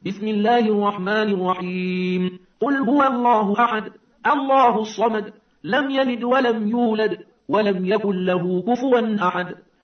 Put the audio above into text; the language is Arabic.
بسم الله الرحمن الرحيم قل هو الله أحد الله الصمد لم يلد ولم يولد ولم يكن له كفوا أحد